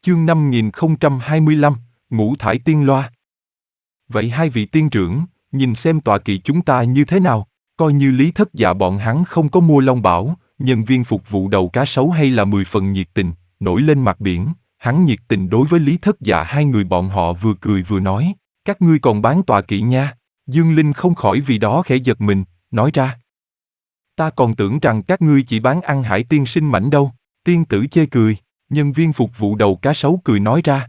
Chương 5025, Ngũ Thải Tiên Loa. Vậy hai vị tiên trưởng, nhìn xem tọa kỵ chúng ta như thế nào, coi như Lý Thất Dạ bọn hắn không có mua Long Bảo, nhân viên phục vụ đầu cá sấu hay là 10 phần nhiệt tình, nổi lên mặt biển, hắn nhiệt tình đối với Lý Thất Dạ hai người bọn họ vừa cười vừa nói, các ngươi còn bán tọa kỵ nha. Dương Linh không khỏi vì đó khẽ giật mình, nói ra. Ta còn tưởng rằng các ngươi chỉ bán ăn hải tiên sinh mảnh đâu. Tiên tử chê cười, nhân viên phục vụ đầu cá sấu cười nói ra.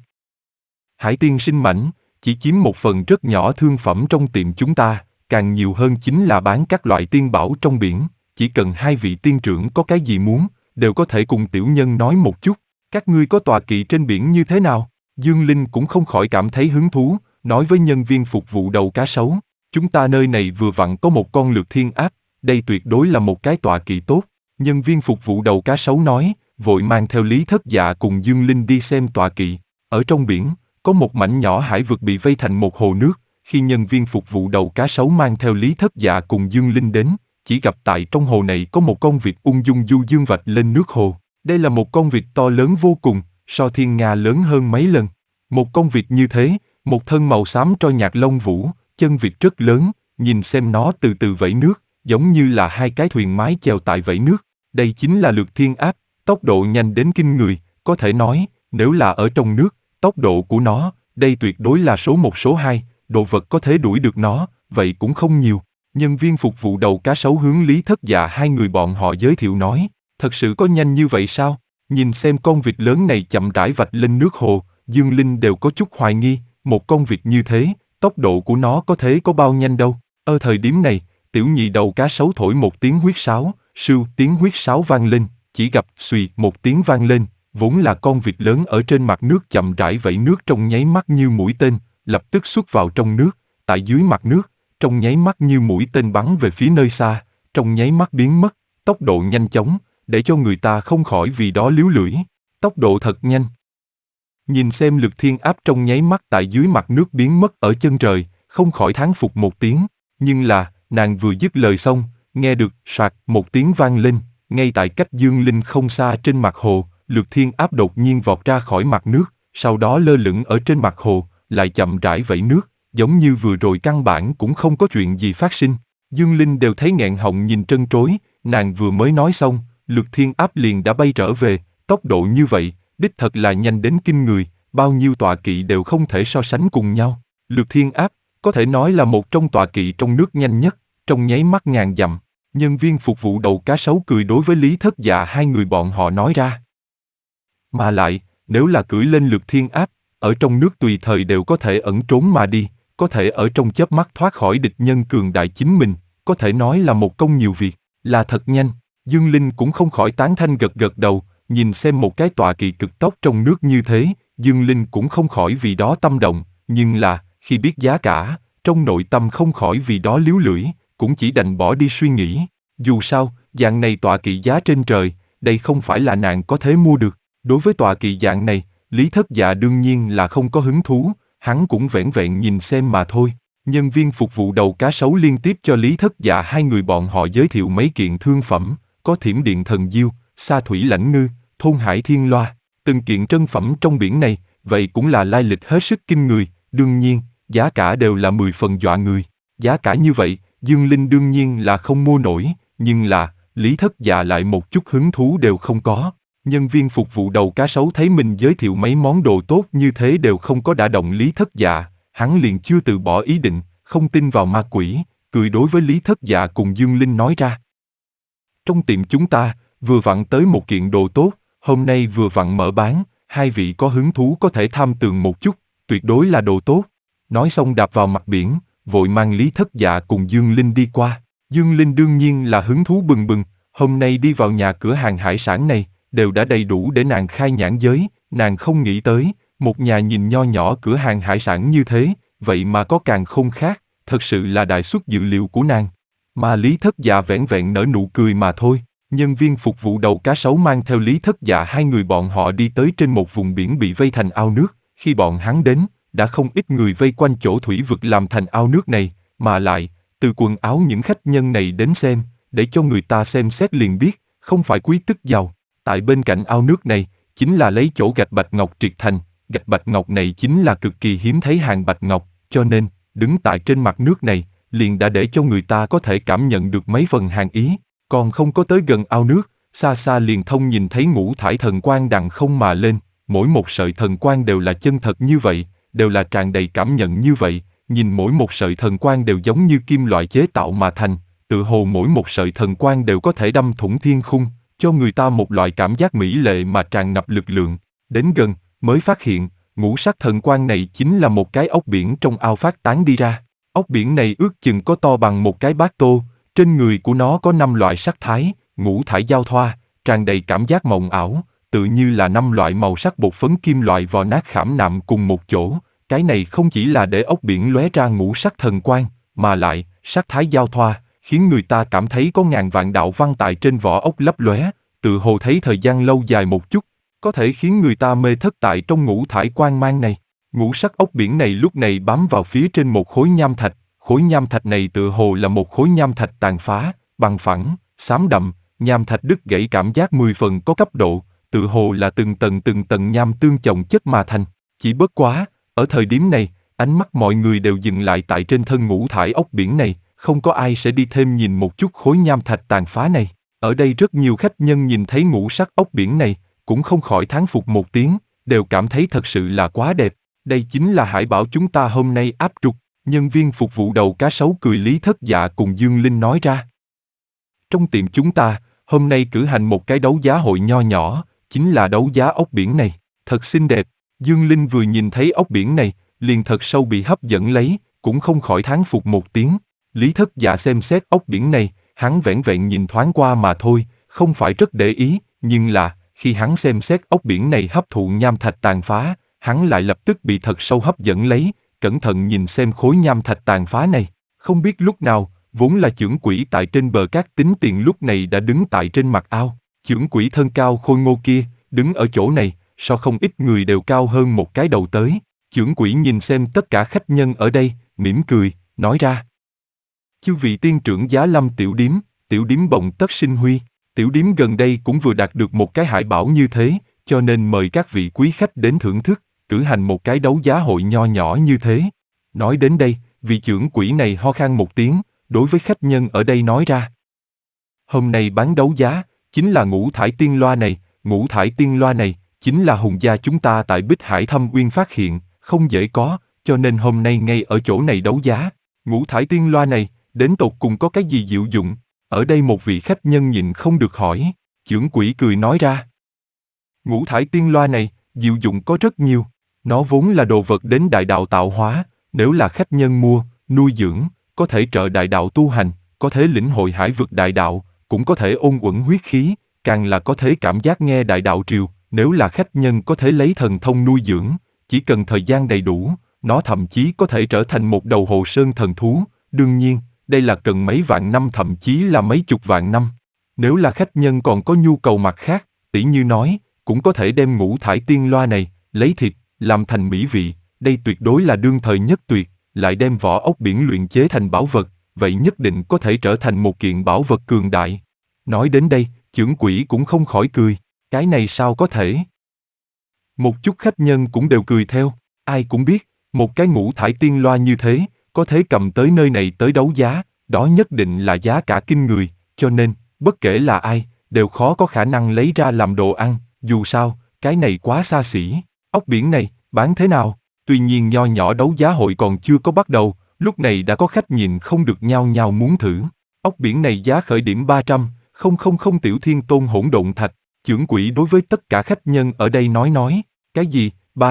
Hải tiên sinh mảnh, chỉ chiếm một phần rất nhỏ thương phẩm trong tiệm chúng ta, càng nhiều hơn chính là bán các loại tiên bảo trong biển, chỉ cần hai vị tiên trưởng có cái gì muốn, đều có thể cùng tiểu nhân nói một chút. Các ngươi có tọa kỵ trên biển như thế nào? Dương Linh cũng không khỏi cảm thấy hứng thú, nói với nhân viên phục vụ đầu cá sấu. Chúng ta nơi này vừa vặn có một con lược thiên áp, đây tuyệt đối là một cái tọa kỵ tốt. Nhân viên phục vụ đầu cá sấu nói, vội mang theo Lý Thất Dạ cùng Dương Linh đi xem tọa kỵ. Ở trong biển, có một mảnh nhỏ hải vực bị vây thành một hồ nước. Khi nhân viên phục vụ đầu cá sấu mang theo Lý Thất Dạ cùng Dương Linh đến, chỉ gặp tại trong hồ này có một con vịt ung dung du dương vạch lên nước hồ. Đây là một con vịt to lớn vô cùng, so thiên nga lớn hơn mấy lần. Một con vịt như thế, một thân màu xám tro nhạt lông vũ, chân vịt rất lớn, nhìn xem nó từ từ vẫy nước, giống như là hai cái thuyền mái chèo tại vẫy nước. Đây chính là lược thiên áp, tốc độ nhanh đến kinh người, có thể nói, nếu là ở trong nước, tốc độ của nó, đây tuyệt đối là số 1 số 2, đồ vật có thể đuổi được nó, vậy cũng không nhiều. Nhân viên phục vụ đầu cá sấu hướng Lý Thất Dạ hai người bọn họ giới thiệu nói, thật sự có nhanh như vậy sao? Nhìn xem con vịt lớn này chậm rãi vạch lên nước hồ, Dương Linh đều có chút hoài nghi, một con vịt như thế, tốc độ của nó có thể có bao nhanh đâu. Ở thời điểm này, tiểu nhị đầu cá sấu thổi một tiếng huyết sáo, sưu tiếng huyết sáo vang lên, chỉ gặp xùy một tiếng vang lên, vốn là con vịt lớn ở trên mặt nước chậm rãi vẫy nước trong nháy mắt như mũi tên, lập tức xuất vào trong nước, tại dưới mặt nước, trong nháy mắt như mũi tên bắn về phía nơi xa, trong nháy mắt biến mất, tốc độ nhanh chóng, để cho người ta không khỏi vì đó líu lưỡi, tốc độ thật nhanh. Nhìn xem lực thiên áp trong nháy mắt tại dưới mặt nước biến mất ở chân trời, không khỏi thán phục một tiếng, nhưng là, nàng vừa dứt lời xong, nghe được soạt một tiếng vang lên, ngay tại cách Dương Linh không xa trên mặt hồ, lực thiên áp đột nhiên vọt ra khỏi mặt nước, sau đó lơ lửng ở trên mặt hồ, lại chậm rãi vẫy nước, giống như vừa rồi căn bản cũng không có chuyện gì phát sinh. Dương Linh đều thấy nghẹn họng nhìn trân trối, nàng vừa mới nói xong, lực thiên áp liền đã bay trở về, tốc độ như vậy, đích thật là nhanh đến kinh người, bao nhiêu tọa kỵ đều không thể so sánh cùng nhau. Lực thiên áp, có thể nói là một trong tọa kỵ trong nước nhanh nhất, trong nháy mắt ngàn dặm. Nhân viên phục vụ đầu cá sấu cười đối với Lý Thất Dạ hai người bọn họ nói ra. Mà lại, nếu là cưỡi lên lực thiên áp, ở trong nước tùy thời đều có thể ẩn trốn mà đi, có thể ở trong chớp mắt thoát khỏi địch nhân cường đại chính mình, có thể nói là một công nhiều việc, là thật nhanh. Dương Linh cũng không khỏi tán thanh gật gật đầu, nhìn xem một cái tọa kỵ cực tốc trong nước như thế, Dương Linh cũng không khỏi vì đó tâm động, nhưng là, khi biết giá cả, trong nội tâm không khỏi vì đó líu lưỡi, cũng chỉ đành bỏ đi suy nghĩ. Dù sao, dạng này tọa kỵ giá trên trời, đây không phải là nàng có thể mua được. Đối với tọa kỵ dạng này, Lý Thất Dạ đương nhiên là không có hứng thú, hắn cũng vẻn vẹn nhìn xem mà thôi. Nhân viên phục vụ đầu cá sấu liên tiếp cho Lý Thất Dạ hai người bọn họ giới thiệu mấy kiện thương phẩm, có thiểm điện thần diêu, sa thủy lãnh ngư, thôn hải thiên loa, từng kiện trân phẩm trong biển này, vậy cũng là lai lịch hết sức kinh người, đương nhiên, giá cả đều là 10 phần dọa người. Giá cả như vậy, Dương Linh đương nhiên là không mua nổi, nhưng là, Lý Thất Dạ lại một chút hứng thú đều không có. Nhân viên phục vụ đầu cá sấu thấy mình giới thiệu mấy món đồ tốt như thế đều không có đả động Lý Thất Dạ, hắn liền chưa từ bỏ ý định, không tin vào ma quỷ, cười đối với Lý Thất Dạ cùng Dương Linh nói ra. Trong tiệm chúng ta, vừa vặn tới một kiện đồ tốt, hôm nay vừa vặn mở bán, hai vị có hứng thú có thể tham tường một chút, tuyệt đối là đồ tốt. Nói xong đạp vào mặt biển, vội mang Lý Thất Dạ cùng Dương Linh đi qua. Dương Linh đương nhiên là hứng thú bừng bừng, hôm nay đi vào nhà cửa hàng hải sản này, đều đã đầy đủ để nàng khai nhãn giới, nàng không nghĩ tới, một nhà nhìn nho nhỏ cửa hàng hải sản như thế, vậy mà có càn khôn khác, thật sự là đại suất dự liệu của nàng. Mà Lý Thất Dạ vẻn vẹn nở nụ cười mà thôi. Nhân viên phục vụ đầu cá sấu mang theo Lý Thất Dạ hai người bọn họ đi tới trên một vùng biển bị vây thành ao nước, khi bọn hắn đến, đã không ít người vây quanh chỗ thủy vực làm thành ao nước này, mà lại, từ quần áo những khách nhân này đến xem, để cho người ta xem xét liền biết, không phải quý tức giàu. Tại bên cạnh ao nước này, chính là lấy chỗ gạch bạch ngọc triệt thành, gạch bạch ngọc này chính là cực kỳ hiếm thấy hàng bạch ngọc, cho nên, đứng tại trên mặt nước này, liền đã để cho người ta có thể cảm nhận được mấy phần hàn ý, còn không có tới gần ao nước, xa xa liền thông nhìn thấy ngũ thải thần quang đằng không mà lên, mỗi một sợi thần quang đều là chân thật như vậy, đều là tràn đầy cảm nhận như vậy, nhìn mỗi một sợi thần quang đều giống như kim loại chế tạo mà thành, tự hồ mỗi một sợi thần quang đều có thể đâm thủng thiên khung, cho người ta một loại cảm giác mỹ lệ mà tràn ngập lực lượng. Đến gần, mới phát hiện, ngũ sắc thần quang này chính là một cái ốc biển trong ao phát tán đi ra. Ốc biển này ước chừng có to bằng một cái bát tô, trên người của nó có 5 loại sắc thái, ngũ thải giao thoa, tràn đầy cảm giác mộng ảo, tự như là 5 loại màu sắc bột phấn kim loại vò nát khảm nạm cùng một chỗ. Cái này không chỉ là để ốc biển lóe ra ngũ sắc thần quang, mà lại, sắc thái giao thoa, khiến người ta cảm thấy có ngàn vạn đạo văn tại trên vỏ ốc lấp lóe, tự hồ thấy thời gian lâu dài một chút, có thể khiến người ta mê thất tại trong ngũ thải quang mang này. Ngũ sắc ốc biển này lúc này bám vào phía trên một khối nham thạch, khối nham thạch này tự hồ là một khối nham thạch tàn phá, bằng phẳng, xám đậm, nham thạch đứt gãy cảm giác 10 phần có cấp độ, tự hồ là từng tầng nham tương chồng chất mà thành. Chỉ bất quá, ở thời điểm này, ánh mắt mọi người đều dừng lại tại trên thân ngũ thải ốc biển này, không có ai sẽ đi thêm nhìn một chút khối nham thạch tàn phá này. Ở đây rất nhiều khách nhân nhìn thấy ngũ sắc ốc biển này, cũng không khỏi thán phục một tiếng, đều cảm thấy thật sự là quá đẹp. Đây chính là hải bảo chúng ta hôm nay áp trục, nhân viên phục vụ đầu cá sấu cười Lý Thất Dạ cùng Dương Linh nói ra. Trong tiệm chúng ta, hôm nay cử hành một cái đấu giá hội nho nhỏ, chính là đấu giá ốc biển này, thật xinh đẹp. Dương Linh vừa nhìn thấy ốc biển này, liền thật sâu bị hấp dẫn lấy, cũng không khỏi thán phục một tiếng. Lý Thất Dạ xem xét ốc biển này, hắn vẻn vẹn nhìn thoáng qua mà thôi, không phải rất để ý, nhưng là, khi hắn xem xét ốc biển này hấp thụ nham thạch tàn phá, hắn lại lập tức bị thật sâu hấp dẫn lấy, cẩn thận nhìn xem khối nham thạch tàn phá này. Không biết lúc nào, vốn là chưởng quỷ tại trên bờ cát tính tiền lúc này đã đứng tại trên mặt ao. Chưởng quỷ thân cao khôi ngô kia, đứng ở chỗ này, so không ít người đều cao hơn một cái đầu tới. Chưởng quỷ nhìn xem tất cả khách nhân ở đây, mỉm cười, nói ra. Chư vị tiên trưởng Giá Lâm tiểu điếm bồng tất sinh huy, tiểu điếm gần đây cũng vừa đạt được một cái hải bảo như thế, cho nên mời các vị quý khách đến thưởng thức, cử hành một cái đấu giá hội nho nhỏ như thế. Nói đến đây, vị chưởng quỷ này ho khan một tiếng, đối với khách nhân ở đây nói ra. Hôm nay bán đấu giá, chính là ngũ thải tiên loa này, ngũ thải tiên loa này, chính là hùng gia chúng ta tại Bích Hải Thâm Uyên phát hiện, không dễ có, cho nên hôm nay ngay ở chỗ này đấu giá. Ngũ thải tiên loa này, đến tột cùng có cái gì diệu dụng? Ở đây một vị khách nhân nhịn không được hỏi, chưởng quỷ cười nói ra. Ngũ thải tiên loa này, diệu dụng có rất nhiều, nó vốn là đồ vật đến đại đạo tạo hóa, nếu là khách nhân mua, nuôi dưỡng, có thể trợ đại đạo tu hành, có thể lĩnh hội hải vực đại đạo, cũng có thể ôn uẩn huyết khí, càng là có thể cảm giác nghe đại đạo triều, nếu là khách nhân có thể lấy thần thông nuôi dưỡng, chỉ cần thời gian đầy đủ, nó thậm chí có thể trở thành một đầu hồ sơn thần thú, đương nhiên, đây là cần mấy vạn năm thậm chí là mấy chục vạn năm. Nếu là khách nhân còn có nhu cầu mặt khác, tỉ như nói, cũng có thể đem ngũ thải tiên loa này, lấy thịt, làm thành mỹ vị, đây tuyệt đối là đương thời nhất tuyệt, lại đem vỏ ốc biển luyện chế thành bảo vật, vậy nhất định có thể trở thành một kiện bảo vật cường đại. Nói đến đây, chưởng quỷ cũng không khỏi cười, cái này sao có thể? Một chút khách nhân cũng đều cười theo, ai cũng biết, một cái ngũ thải tiên loa như thế, có thể cầm tới nơi này tới đấu giá, đó nhất định là giá cả kinh người, cho nên, bất kể là ai, đều khó có khả năng lấy ra làm đồ ăn, dù sao, cái này quá xa xỉ. Ốc biển này, bán thế nào? Tuy nhiên nho nhỏ đấu giá hội còn chưa có bắt đầu, lúc này đã có khách nhìn không được nhao nhao muốn thử. Ốc biển này giá khởi điểm 300.000 tiểu thiên tôn hỗn độn thạch, chưởng quỷ đối với tất cả khách nhân ở đây nói, cái gì,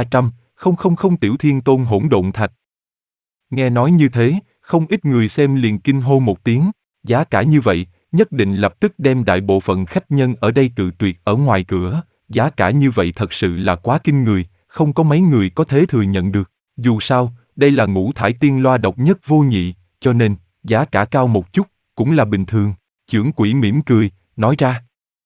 300.000 tiểu thiên tôn hỗn độn thạch. Nghe nói như thế, không ít người xem liền kinh hô một tiếng, giá cả như vậy, nhất định lập tức đem đại bộ phận khách nhân ở đây cự tuyệt ở ngoài cửa, giá cả như vậy thật sự là quá kinh người, không có mấy người có thể thừa nhận được, dù sao, đây là ngũ thải tiên loa độc nhất vô nhị, cho nên, giá cả cao một chút, cũng là bình thường, chưởng quỷ mỉm cười, nói ra.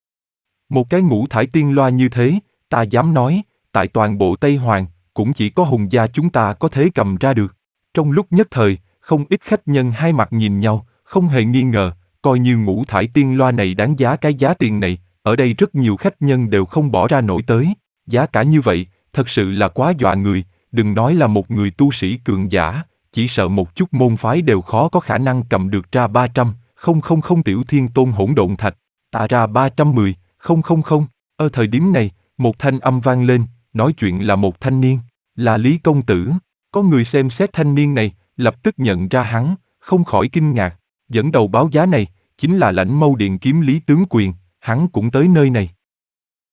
Một cái ngũ thải tiên loa như thế, ta dám nói, tại toàn bộ Tây Hoàng, cũng chỉ có hùng gia chúng ta có thể cầm ra được. Trong lúc nhất thời, không ít khách nhân hai mặt nhìn nhau, không hề nghi ngờ, coi như ngũ thải tiên loa này đáng giá cái giá tiền này, ở đây rất nhiều khách nhân đều không bỏ ra nổi tới. Giá cả như vậy, thật sự là quá dọa người, đừng nói là một người tu sĩ cường giả, chỉ sợ một chút môn phái đều khó có khả năng cầm được ra 300, không tiểu thiên tôn hỗn độn thạch, ta ra 310, không. Ở thời điểm này, một thanh âm vang lên, nói chuyện là một thanh niên, là Lý công tử. Có người xem xét thanh niên này, lập tức nhận ra hắn, không khỏi kinh ngạc, dẫn đầu báo giá này, chính là Lãnh Mâu Điện kiếm Lý tướng quyền, hắn cũng tới nơi này.